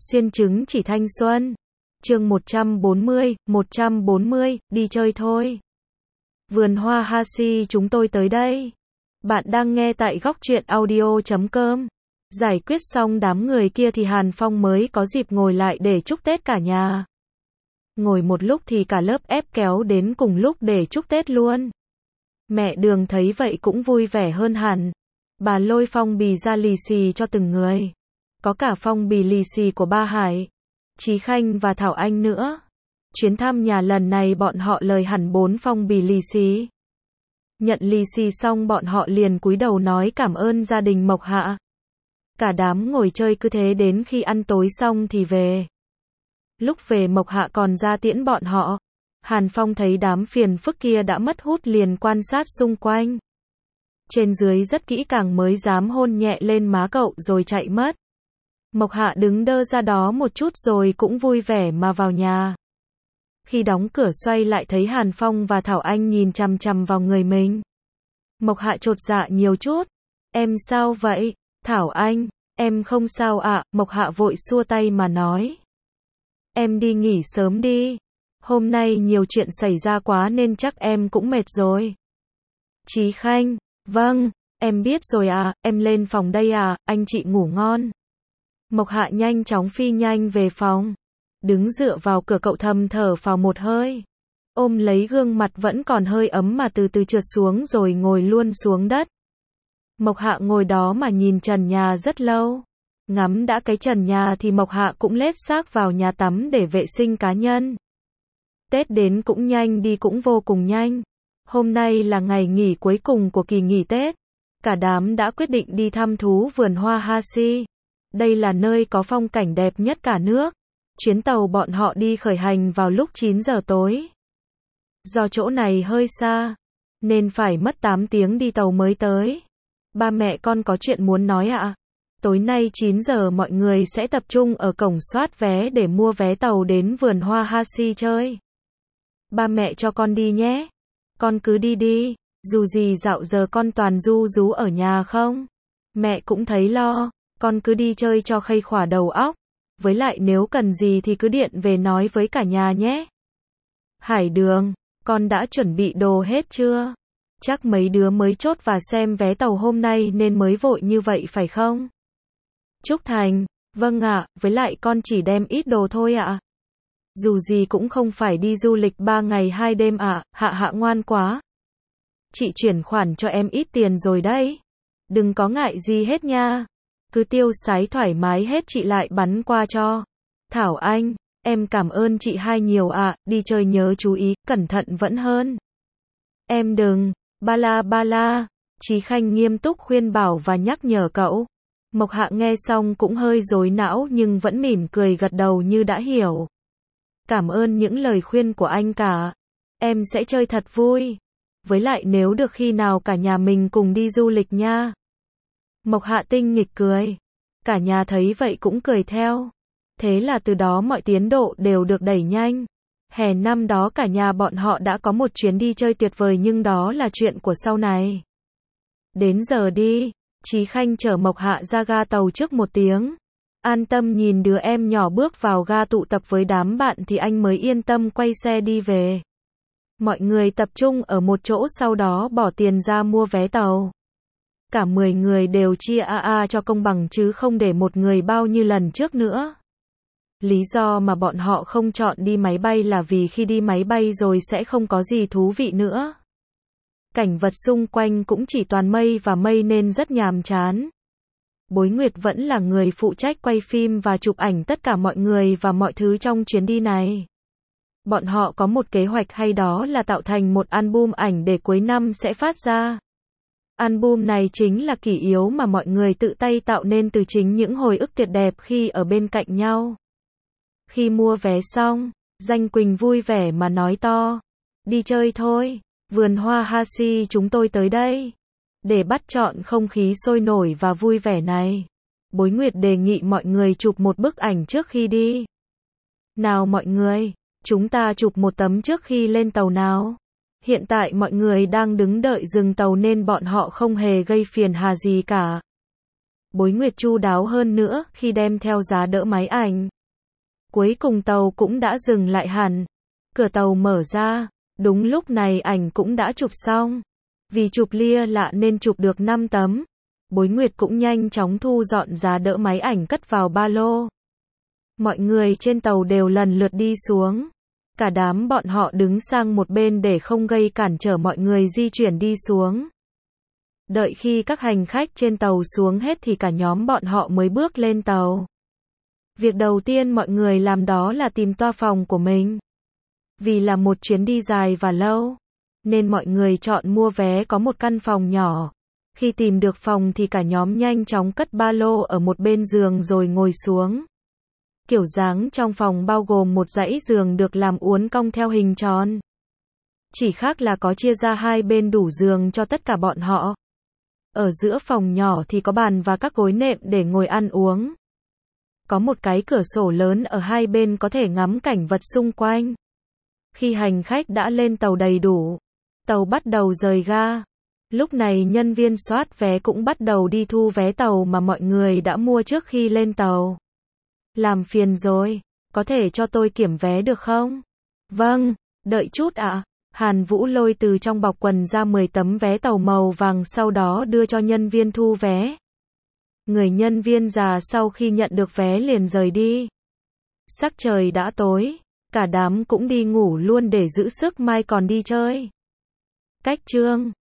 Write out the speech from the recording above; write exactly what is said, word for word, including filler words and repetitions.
Xuyên chứng chỉ thanh xuân. Chương một trăm bốn mươi, một trăm bốn mươi, đi chơi thôi. Vườn hoa Hashi chúng tôi tới đây. Bạn đang nghe tại góc truyện audio chấm com. Giải quyết xong đám người kia thì Hàn Phong mới có dịp ngồi lại để chúc Tết cả nhà. Ngồi một lúc thì cả lớp ép kéo đến cùng lúc để chúc Tết luôn. Mẹ Đường thấy vậy cũng vui vẻ hơn hẳn. Bà lôi phong bì ra lì xì cho từng người. Có cả phong bì lì xì của ba Hải, Chí Khanh và Thảo Anh nữa. Chuyến thăm nhà lần này bọn họ lời hẳn bốn phong bì lì xì. Nhận lì xì xong bọn họ liền cúi đầu nói cảm ơn gia đình Mộc Hạ. Cả đám ngồi chơi cứ thế đến khi ăn tối xong thì về. Lúc về Mộc Hạ còn ra tiễn bọn họ. Hàn Phong thấy đám phiền phức kia đã mất hút liền quan sát xung quanh. Trên dưới rất kỹ càng mới dám hôn nhẹ lên má cậu rồi chạy mất. Mộc Hạ đứng đơ ra đó một chút rồi cũng vui vẻ mà vào nhà. Khi đóng cửa xoay lại thấy Hàn Phong và Thảo Anh nhìn chằm chằm vào người mình. Mộc Hạ chột dạ nhiều chút. Em sao vậy? Thảo Anh, em không sao ạ. À? Mộc Hạ vội xua tay mà nói. Em đi nghỉ sớm đi. Hôm nay nhiều chuyện xảy ra quá nên chắc em cũng mệt rồi. Chí Khanh, vâng, em biết rồi à, em lên phòng đây à, anh chị ngủ ngon. Mộc Hạ nhanh chóng phi nhanh về phòng. Đứng dựa vào cửa cậu thầm thở phào một hơi. Ôm lấy gương mặt vẫn còn hơi ấm mà từ từ trượt xuống rồi ngồi luôn xuống đất. Mộc Hạ ngồi đó mà nhìn trần nhà rất lâu. Ngắm đã cái trần nhà thì Mộc Hạ cũng lết xác vào nhà tắm để vệ sinh cá nhân. Tết đến cũng nhanh đi cũng vô cùng nhanh. Hôm nay là ngày nghỉ cuối cùng của kỳ nghỉ Tết. Cả đám đã quyết định đi thăm thú vườn hoa Hashi. Đây là nơi có phong cảnh đẹp nhất cả nước. Chuyến tàu bọn họ đi khởi hành vào lúc chín giờ tối. Do chỗ này hơi xa, nên phải mất tám tiếng đi tàu mới tới. Ba mẹ con có chuyện muốn nói ạ. À? Tối nay chín giờ mọi người sẽ tập trung ở cổng soát vé để mua vé tàu đến vườn hoa Hashi chơi. Ba mẹ cho con đi nhé. Con cứ đi đi, dù gì dạo giờ con toàn ru rú ở nhà không. Mẹ cũng thấy lo, con cứ đi chơi cho khuây khỏa đầu óc. Với lại nếu cần gì thì cứ điện về nói với cả nhà nhé. Hải Đường, con đã chuẩn bị đồ hết chưa? Chắc mấy đứa mới chốt và xem vé tàu hôm nay nên mới vội như vậy phải không? Trúc Thành, vâng ạ, với lại con chỉ đem ít đồ thôi ạ. Dù gì cũng không phải đi du lịch ba ngày hai đêm ạ, à. Hạ Hạ ngoan quá. Chị chuyển khoản cho em ít tiền rồi đấy. Đừng có ngại gì hết nha. Cứ tiêu xài thoải mái hết chị lại bắn qua cho. Thảo Anh, em cảm ơn chị hai nhiều ạ, à. Đi chơi nhớ chú ý, cẩn thận vẫn hơn. Em đừng, ba la ba la. Chí Khanh nghiêm túc khuyên bảo và nhắc nhở cậu. Mộc Hạ nghe xong cũng hơi rối não nhưng vẫn mỉm cười gật đầu như đã hiểu. Cảm ơn những lời khuyên của anh cả. Em sẽ chơi thật vui. Với lại nếu được khi nào cả nhà mình cùng đi du lịch nha. Mộc Hạ tinh nghịch cười. Cả nhà thấy vậy cũng cười theo. Thế là từ đó mọi tiến độ đều được đẩy nhanh. Hè năm đó cả nhà bọn họ đã có một chuyến đi chơi tuyệt vời nhưng đó là chuyện của sau này. Đến giờ đi, Chí Khanh chở Mộc Hạ ra ga tàu trước một tiếng. An tâm nhìn đứa em nhỏ bước vào ga tụ tập với đám bạn thì anh mới yên tâm quay xe đi về. Mọi người tập trung ở một chỗ sau đó bỏ tiền ra mua vé tàu. Cả mười người đều chia a a cho công bằng chứ không để một người bao như lần trước nữa. Lý do mà bọn họ không chọn đi máy bay là vì khi đi máy bay rồi sẽ không có gì thú vị nữa. Cảnh vật xung quanh cũng chỉ toàn mây và mây nên rất nhàm chán. Bối Nguyệt vẫn là người phụ trách quay phim và chụp ảnh tất cả mọi người và mọi thứ trong chuyến đi này. Bọn họ có một kế hoạch hay đó là tạo thành một album ảnh để cuối năm sẽ phát ra. Album này chính là kỷ yếu mà mọi người tự tay tạo nên từ chính những hồi ức tuyệt đẹp khi ở bên cạnh nhau. Khi mua vé xong, Danh Quỳnh vui vẻ mà nói to. Đi chơi thôi, vườn hoa Hashi chúng tôi tới đây. Để bắt chọn không khí sôi nổi và vui vẻ này, Bối Nguyệt đề nghị mọi người chụp một bức ảnh trước khi đi. Nào mọi người, chúng ta chụp một tấm trước khi lên tàu nào. Hiện tại mọi người đang đứng đợi dừng tàu nên bọn họ không hề gây phiền hà gì cả. Bối Nguyệt chu đáo hơn nữa khi đem theo giá đỡ máy ảnh. Cuối cùng tàu cũng đã dừng lại hẳn. Cửa tàu mở ra, đúng lúc này ảnh cũng đã chụp xong. Vì chụp lia lạ nên chụp được năm tấm. Bối Nguyệt cũng nhanh chóng thu dọn giá đỡ máy ảnh cất vào ba lô. Mọi người trên tàu đều lần lượt đi xuống. Cả đám bọn họ đứng sang một bên để không gây cản trở mọi người di chuyển đi xuống. Đợi khi các hành khách trên tàu xuống hết thì cả nhóm bọn họ mới bước lên tàu. Việc đầu tiên mọi người làm đó là tìm toa phòng của mình. Vì là một chuyến đi dài và lâu, nên mọi người chọn mua vé có một căn phòng nhỏ. Khi tìm được phòng thì cả nhóm nhanh chóng cất ba lô ở một bên giường rồi ngồi xuống. Kiểu dáng trong phòng bao gồm một dãy giường được làm uốn cong theo hình tròn. Chỉ khác là có chia ra hai bên đủ giường cho tất cả bọn họ. Ở giữa phòng nhỏ thì có bàn và các gối nệm để ngồi ăn uống. Có một cái cửa sổ lớn ở hai bên có thể ngắm cảnh vật xung quanh. Khi hành khách đã lên tàu đầy đủ, tàu bắt đầu rời ga. Lúc này nhân viên soát vé cũng bắt đầu đi thu vé tàu mà mọi người đã mua trước khi lên tàu. Làm phiền rồi, có thể cho tôi kiểm vé được không? Vâng, đợi chút ạ. À. Hàn Vũ lôi từ trong bọc quần ra mười tấm vé tàu màu vàng sau đó đưa cho nhân viên thu vé. Người nhân viên già sau khi nhận được vé liền rời đi. Sắc trời đã tối, cả đám cũng đi ngủ luôn để giữ sức mai còn đi chơi. Cách chương